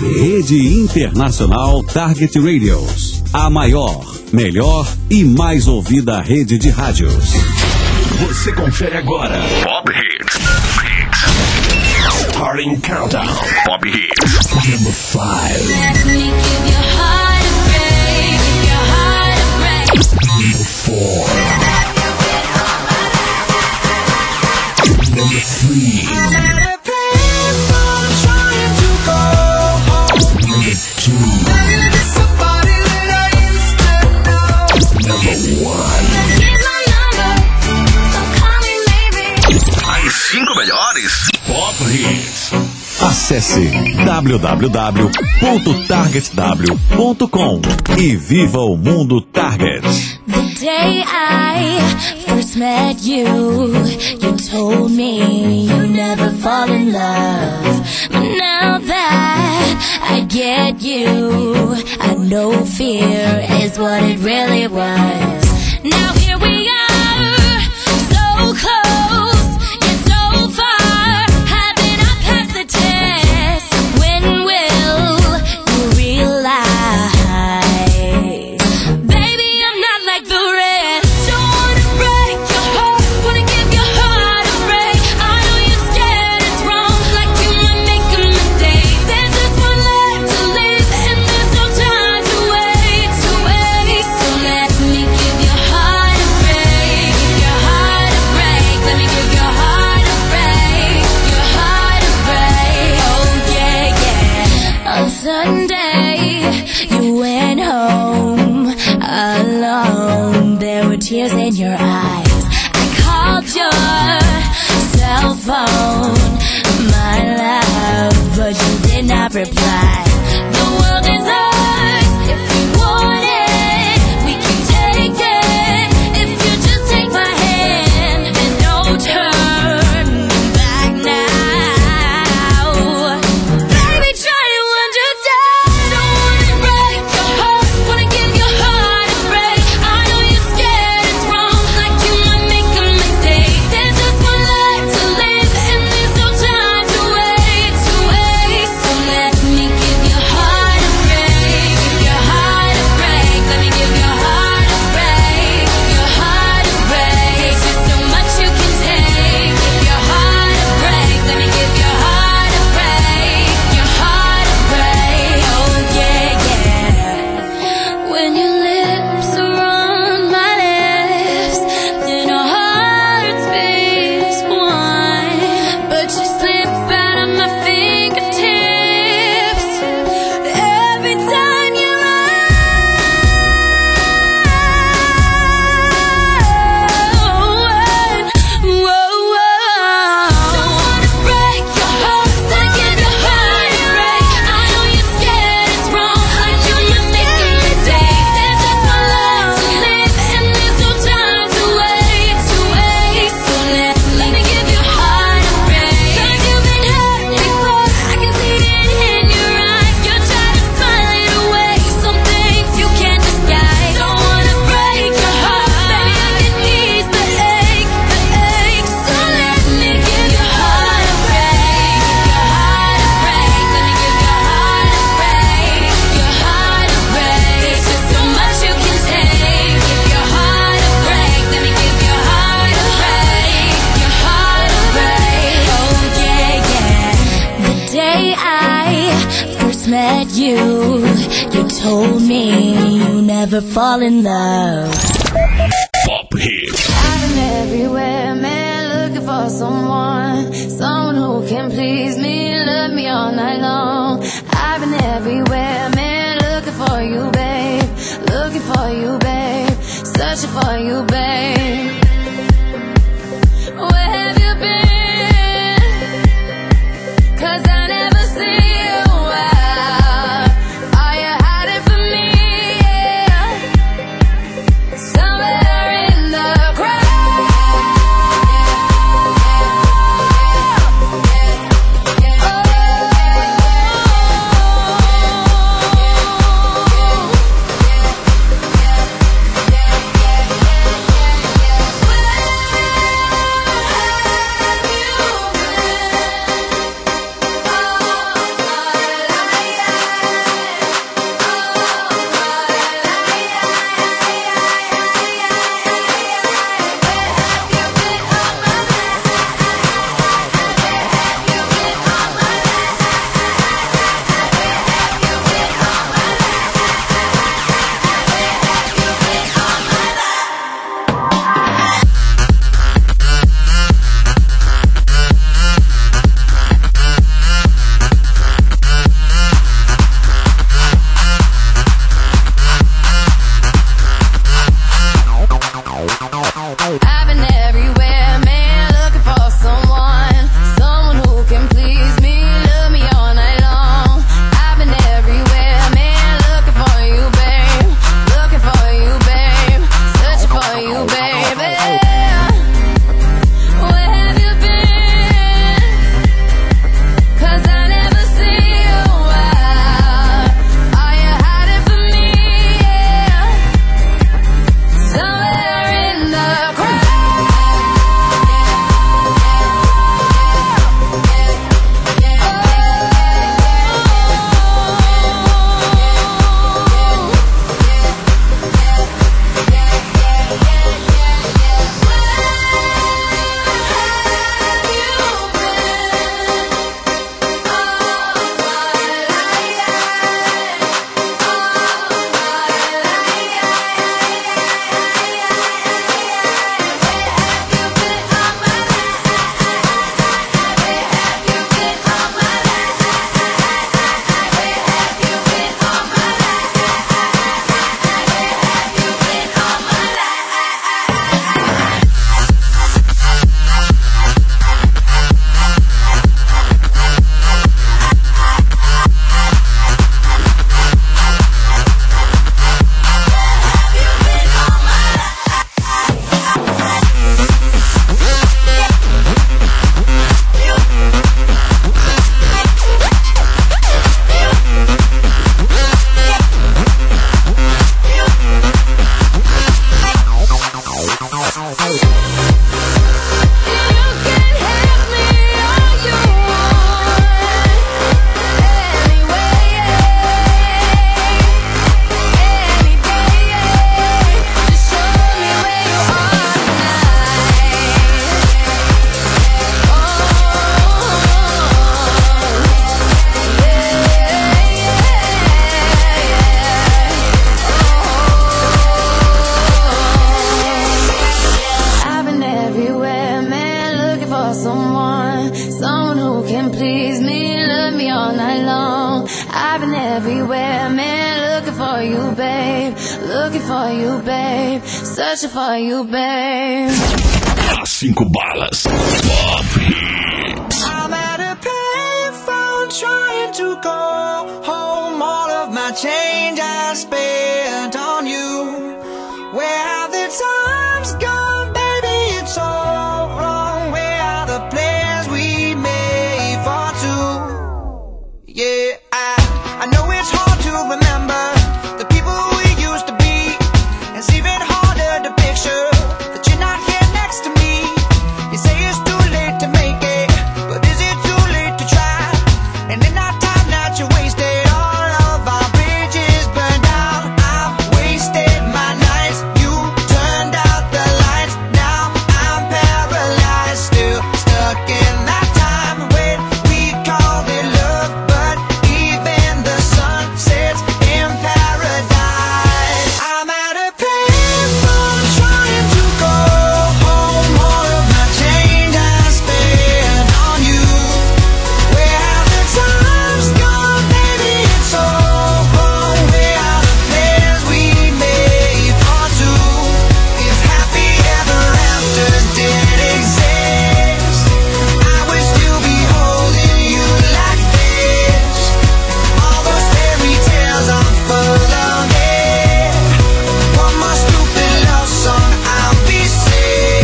Rede Internacional Target Radios. A maior, melhor e mais ouvida rede de rádios. Você confere agora Pop Hits. Starting Countdown. Pop Hits. Number 5. Let me give your heart a break. Your heart a break. Number 4. Number 3. I'm at a place where I'm trying to go home. Number 2. Baby, this is a body that I used to know. Number 1. Here's my number, so call me maybe. As 5 melhores Pop Hits. Acesse www.targetw.com e viva o mundo Target. The day I first met you, you told me you never fall in love. But now that I get you, I know fear is what it really was. Now here we are, so close, yet so far. Haven't I passed the test? When will you realize? Baby, I'm not like the rest. Don't wanna break your heart, wanna give your heart a break. I know you're scared it's wrong, like you might make a mistake. There's just one life to live, and there's no time to wait, to waste. So let me give your heart a break, your heart a break. Let me give your heart a break, your heart a break. Oh yeah, yeah. On Sunday, you went home alone. There were tears in your eyes. I called your cell phone, my love, but you did not reply. The world is ours if we want it. We can take it if you just take my hand. There's no turning back now. Baby, try to understand. Don't wanna break your heart, wanna give your heart a break. I know you're scared it's wrong, like you might make a mistake. There's just one life to live, and there's no time to wait, to waste. So let me give your heart a break, your heart a break. Let me give your heart a break, your heart a break. There's just so much you can take. Give your heart a break. Let me give your heart a break, your heart a break. Oh yeah, yeah. When your lips are on my lips, then our hearts beat as one. But you slip out of my fingertips every time you run. Don't wanna break your heart, so give your heart a break. I know you're scared it's wrong, like you might make a mistake. There's just one life to live, and there's no time to wait, to waste. So let me give your heart a break. 'Cause you've been hurt before, I can see it in your eyes. You're trying to smile it away, some things you can't disguise. Don't wanna break your heart, baby, I can ease the ache, the ache. So let me give your heart a break, your heart a break. Let me give your heart a break, your heart a break. There's just so much you can take. Give your heart a break. Let me give your heart a break, your heart a break. Oh yeah, yeah. The day I first met you, you told me you never fall in love. Pop Hits. I've been everywhere, man, looking for someone who can please me, love me all night long. I've been everywhere, man, looking for you, babe, searching for you, babe. Where have you been? 'Cause I never see you out. Are you hiding from me? Yeah. Somewhere in the crowd. someone who can please me, love me all night long. I've been everywhere, man, looking for you, babe. Looking for you, babe. Searching for you, babe. As 5 balas. Pop Hits. I'm at a payphone trying to call home. All of my change I spent on you. Where have the times gone, baby? It's all wrong. Where are the plans we made for two? Yeah, I know it's hard to remember the people we used to be. It's even harder to picture that you're not here next to me. You say it's too late to make it, but is it too late to try? And in that time that you wasted, all of our bridges burned out. I've wasted my nights, you turned out the lights. Now I'm paralyzed, still stuck in that time when we called it love. But even the sun sets in paradise. I'm at a payphone trying to go home. All of my change I spent on you. Where have the times gone, baby? It's all wrong. Where are the plans we made for two? If happy ever after did exist, I would still be holding you like this. All those fairy tales are full of it. One more stupid love song, I'll be sick.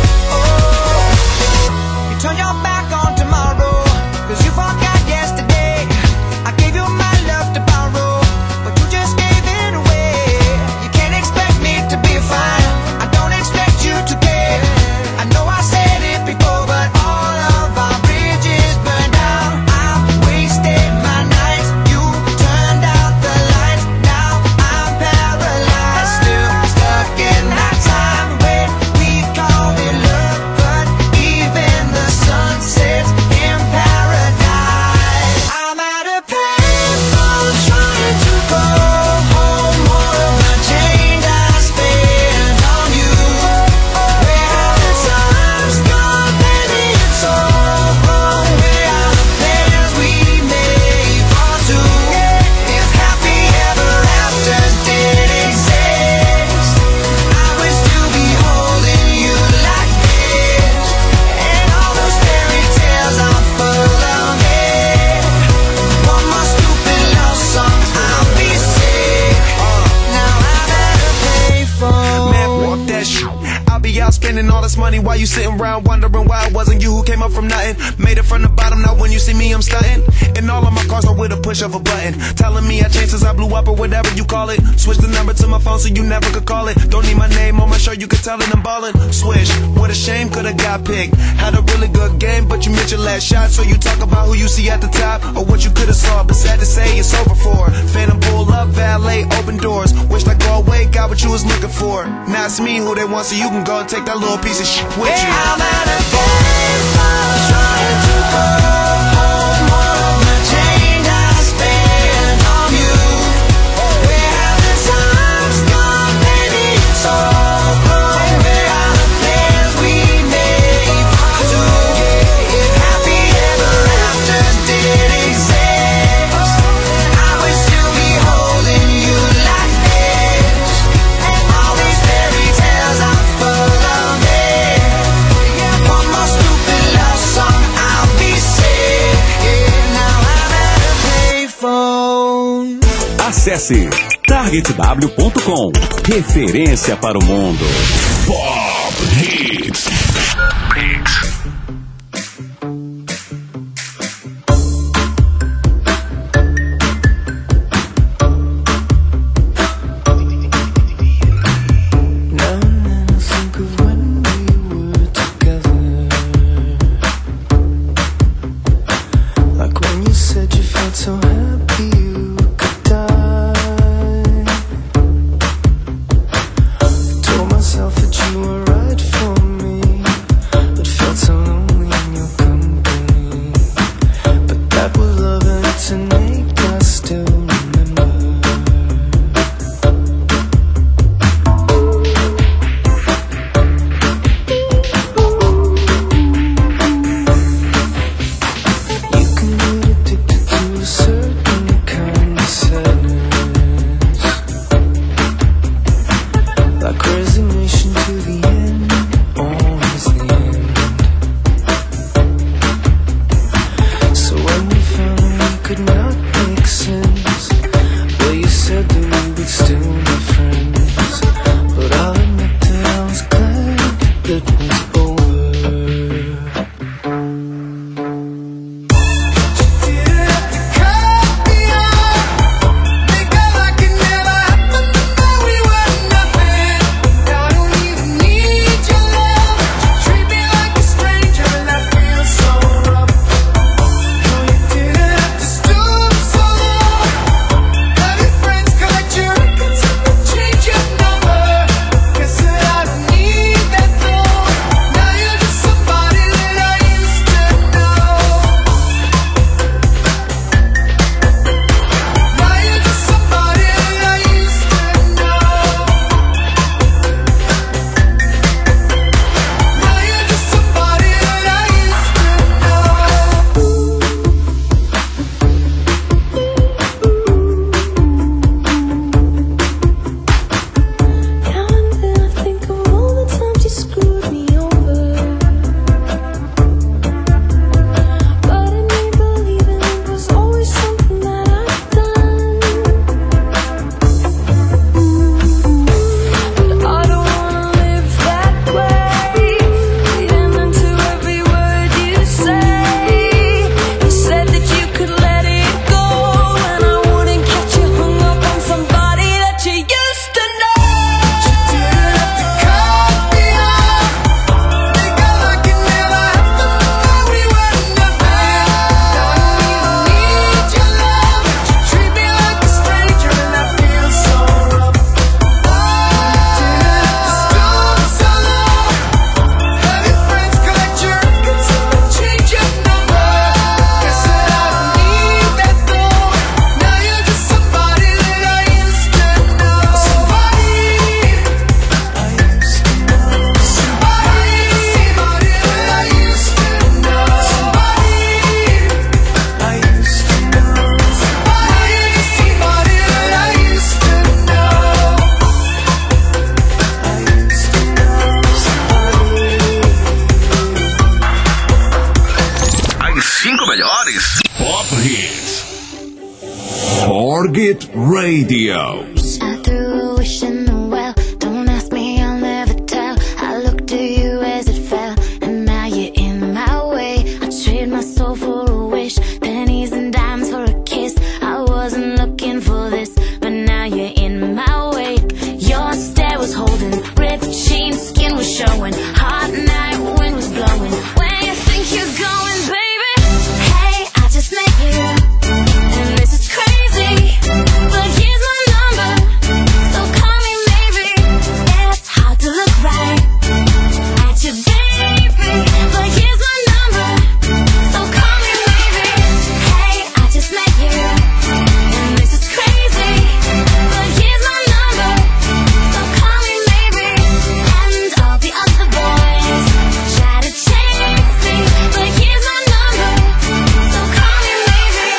Oh, you turn your back on tomorrow, 'cause you forgot yesterday. I gave you my love to borrow, but you just gave it away. You can't expect me to be fine, I don't expect you to care. I know I said it before, but all of our bridges burned out. I've wasted my nights, you turned out the lights. Now I'm paralyzed, still stuck in that time when we called it love. But even the sun sets in paradise. I'm at a payphone trying to go home. All of my change I spent on you. Where have the times gone, baby? It's all wrong. Where are the plans we made for two? If happy ever after did exist, I would still be holding you like this. And all those fairy tales are full of it. One more stupid love song, I'll be sick. Now I'm at a payphone. Man, walk that shit. I'll be out spending all this money while you sitting around wondering why it wasn't you who came up from nothing. Made it from the bottom, now when you see me, I'm stunting. And all of my cars are with a push of a button. Telling me I changed since I blew up or whatever you call it. Switch the number to my phone so you never could call it. Don't need my name on my shirt, you can tell it I'm ballin'. Swish, what a shame, could've got picked. Had a really good game, but you missed your last shot. So you talk about who you see at the top or what you could've saw. But sad to say, it's over for. Phantom pull up, valet, open doors. Wished I go away, got what you was looking for. Now it's me who they want, so you can go and take that little piece of shit with you. I'm at a payphone trying to go home. All of my change I spent on you. Where have the times gone, baby? It's all wrong. Where are the plans we made for two? If happy ever after did exist, I would still be holding you like this. And all these fairy tales are full of it. One more stupid love song, I'll be sick. Now I'm at a payphone. Acesse targetw.com. Referência para o mundo. Pop Hits. Now and then I think of when we were together. Like when you said you felt so happy you could die. Told myself that you were right for me, but felt so lonely in your company. But that was love and it's innate, I still remember. melhores. Pop Hits. Target Radios. I threw a wish in the well. Don't ask me, I'll never tell. I looked at you as it fell, and now you're in my way. I trade my soul for a wish, pennies and dimes for a kiss. I wasn't looking for this, but now you're in my way. Your stare was holding, ripped jeans, skin was showing. Hot night, wind was blowing. Where you think you're going, baby? Hey, I just met you, and this is crazy, but here's my number, so call me maybe. It's hard to look right at you, baby, but here's my number, so call me maybe. Hey, I just met you, and this is crazy, but here's my number, so call me maybe. And all the other boys try to chase me, but here's my number, so call me maybe.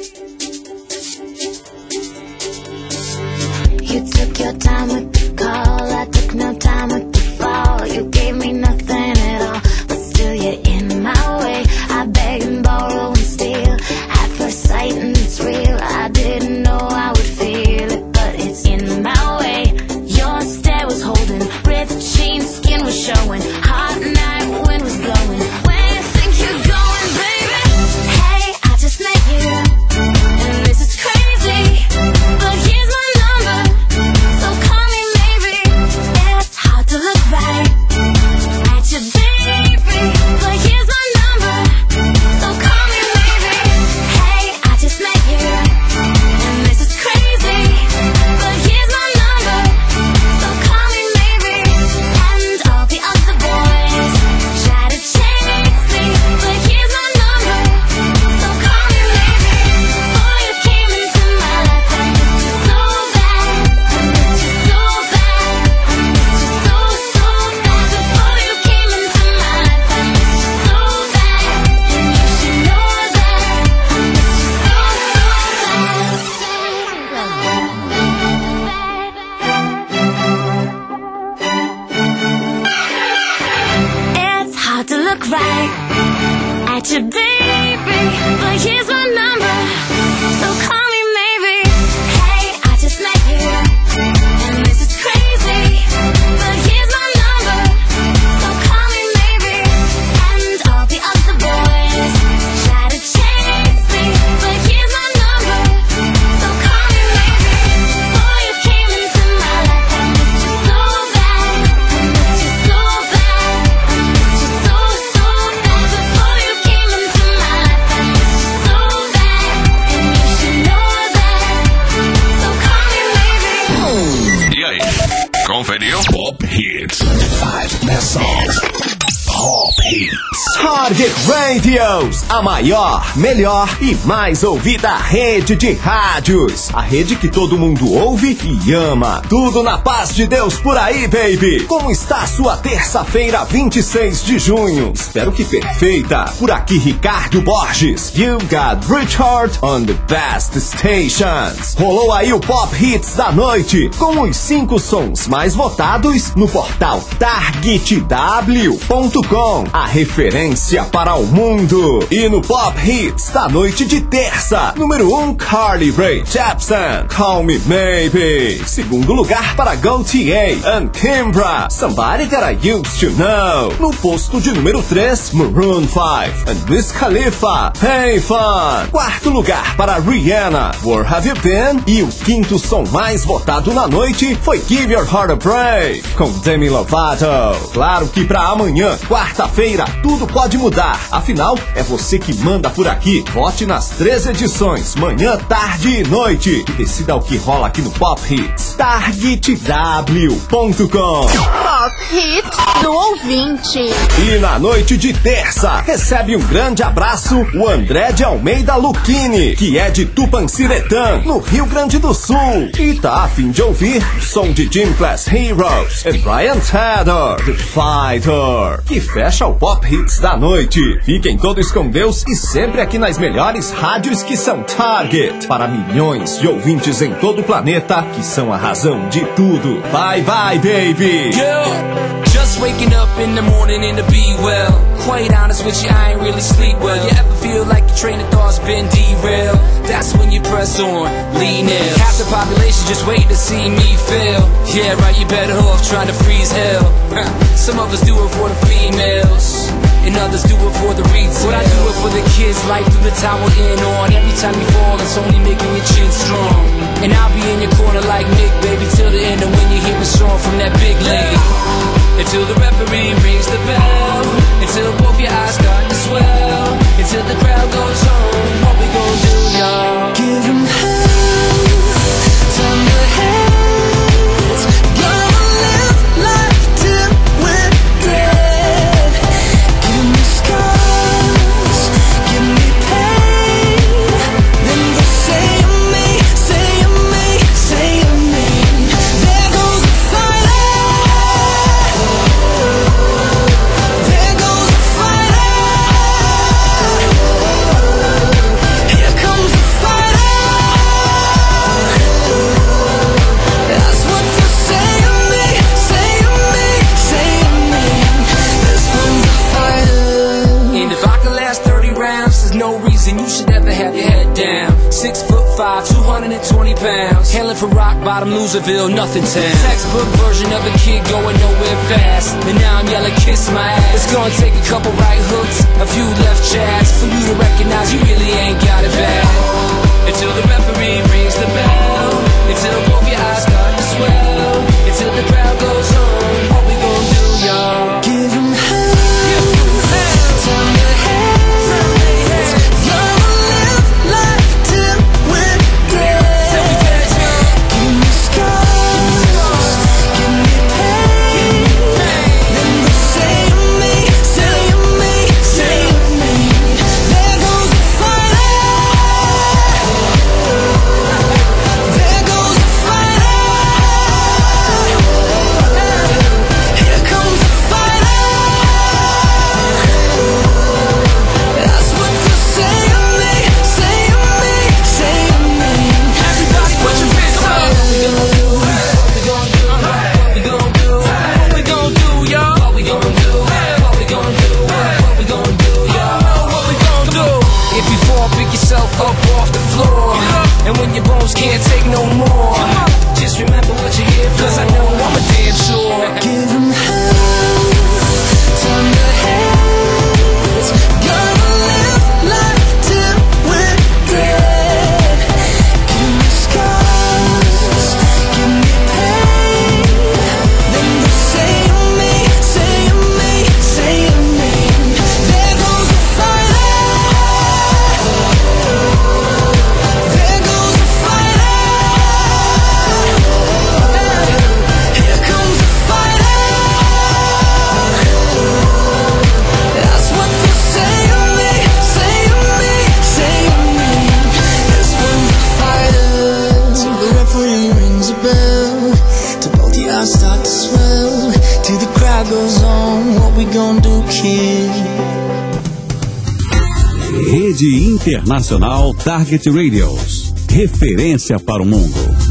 You took your time with the call, I took no time with the fall. You gave me nothing at all, but still you're in my way. I beg and borrow and steal at first sight, and it's real. I didn't know I would feel it, but it's in my way. Your stare was holding, ripped jeans, skin was showing. Hot night, wind was blowing. Where you think you're going, baby? Hey, I just met you, and this is crazy, but here's my number, so call me maybe. It's hard to look right at you, baby, but here's my number, so call me maybe. Hey, I just met you, and this is crazy, but here's my number, so call me maybe. And all the other boys try to chase me, but here's my number, so call me maybe. Before you came into my life, I missed you so bad, I missed you so bad, I missed you so, so bad. Before you came into my life, I missed you so bad, and you should know that I missed you so, It's hard to look right at you, baby, but here's my number, so call me maybe. Hey, I just met you, and this is crazy, but here's my number, so call me maybe. And all the other boys try to chase me, but here's my number, so call me maybe. Before you came into my life, I missed you so bad, I missed you so bad, I missed you so, so bad. Before you came into my life, I missed you so bad, and you should know that, so call me maybe. E aí, conferiu? Pop Hits. 5 best songs. Pop Hits. Target Radios, a maior, melhor e mais ouvida rede de rádios. A rede que todo mundo ouve e ama. Tudo na paz de Deus por aí, baby. Como está a sua terça-feira, 26 de junho? Espero que perfeita. Por aqui, Ricardo Borges. You got Richard on the best stations. Rolou aí o Pop Hits da noite, com os 5 sons mais votados no portal targetw.com, a referência para o mundo. E no Pop Hits da noite de terça, número 1, Carly Rae Jepsen, Call Me Maybe. Segundo lugar para GoTA and Kimbra, Somebody That I Used To Know. No posto de número 3, Maroon 5 and Wiz Khalifa, Hey Fun. Quarto lugar para Rihanna, Where Have You Been? E o quinto som mais votado na noite foi Give Your Heart a Break, com Demi Lovato. Claro que pra amanhã, quarta-feira, tudo pode mudar. Afinal, é você que manda por aqui. Vote nas 3 edições, manhã, tarde e noite. E decida o que rola aqui no Pop Hits. targetw.com. Pop Hits do ouvinte. E na noite de terça, recebe um grande abraço o André de Almeida Lucchini, que é de Tupanciretã, no Rio Grande do Sul. E tá a fim de ouvir o som de Gym Class Heroes e Brian Tedder, The Fighter, que fecha o Pop Hits da noite. Fiquem todos com Deus e sempre aqui nas melhores rádios que são Target, para milhões de ouvintes em todo o planeta, que são a razão de tudo. Bye bye, baby. Girl, just waking up in the morning and to be well. Quite honest with you, I ain't really sleep well. You ever feel like your train of thoughts glass on, lean in. Half the population just waiting to see me fail. Yeah, right, you better off trying to freeze hell. Some of us do it for the females, and others do it for the retail. But I do it for the kids, life through the tower in on. Every time you fall, it's only making your chin strong. And I'll be in your corner like Nick, baby, till the end. And when you hear a song from that big lady, until the referee rings the bell, until both your eyes start to swell, until the crowd goes home. What we gon' do, y'all? Give 'em hell, turn the heads. Gonna live life till we're dead. Give me scars, give me pain. Then they'll say of me, say of me, say of me. There goes the fighter. There goes the fighter. Here comes the fighter. That's what they say of me, say of me, say of me. This one's a fighter. And if I can last 30 rounds, there's no reason you should ever have your head down. 6'5", 220 pounds. Hailing from rock bottom, Loserville, nothing town. Textbook version of a kid going nowhere fast. And now I'm yelling, kiss my ass. It's gonna take a couple right hooks, a few left jabs, for you to recognize you really ain't got it bad. Until the referee rings the bell, until both your eyes start to swell, until the crowd goes home. What we gon' do, y'all? Give 'em hell, turn the heads. Gonna live life till we're dead. Give me scars, give me pain. Then they'll say of me, say of me, say of me. There goes the fighter. There goes the fighter. Here comes the fighter. That's what they say of me, say of me, say of me. Everybody put your fists up. What we gon' do? What we gon' do? What we gon' do? What we gon' do, y'all? What we gon' do? What we gon' do? What we gon' do, y'all? What we gon' do? If you fall, pick yourself up off the floor. And when your bones can't take no more, just remember what you're here for, 'cause I know I'm a damn sure. Give 'em hell, turn the heads. Gonna live life till we're dead. Give me scars, give me pain. Then they'll say of me, say of me, say of me. There goes the fighter. There goes the fighter. Here comes the fighter. That's what they say of me, say of me, say of me. This one's a fighter. Till the referee rings a bell, till both your eyes start to swell, till the crowd goes on. What we gon' do, kid? Rede Internacional Target Radios. Referência para o mundo.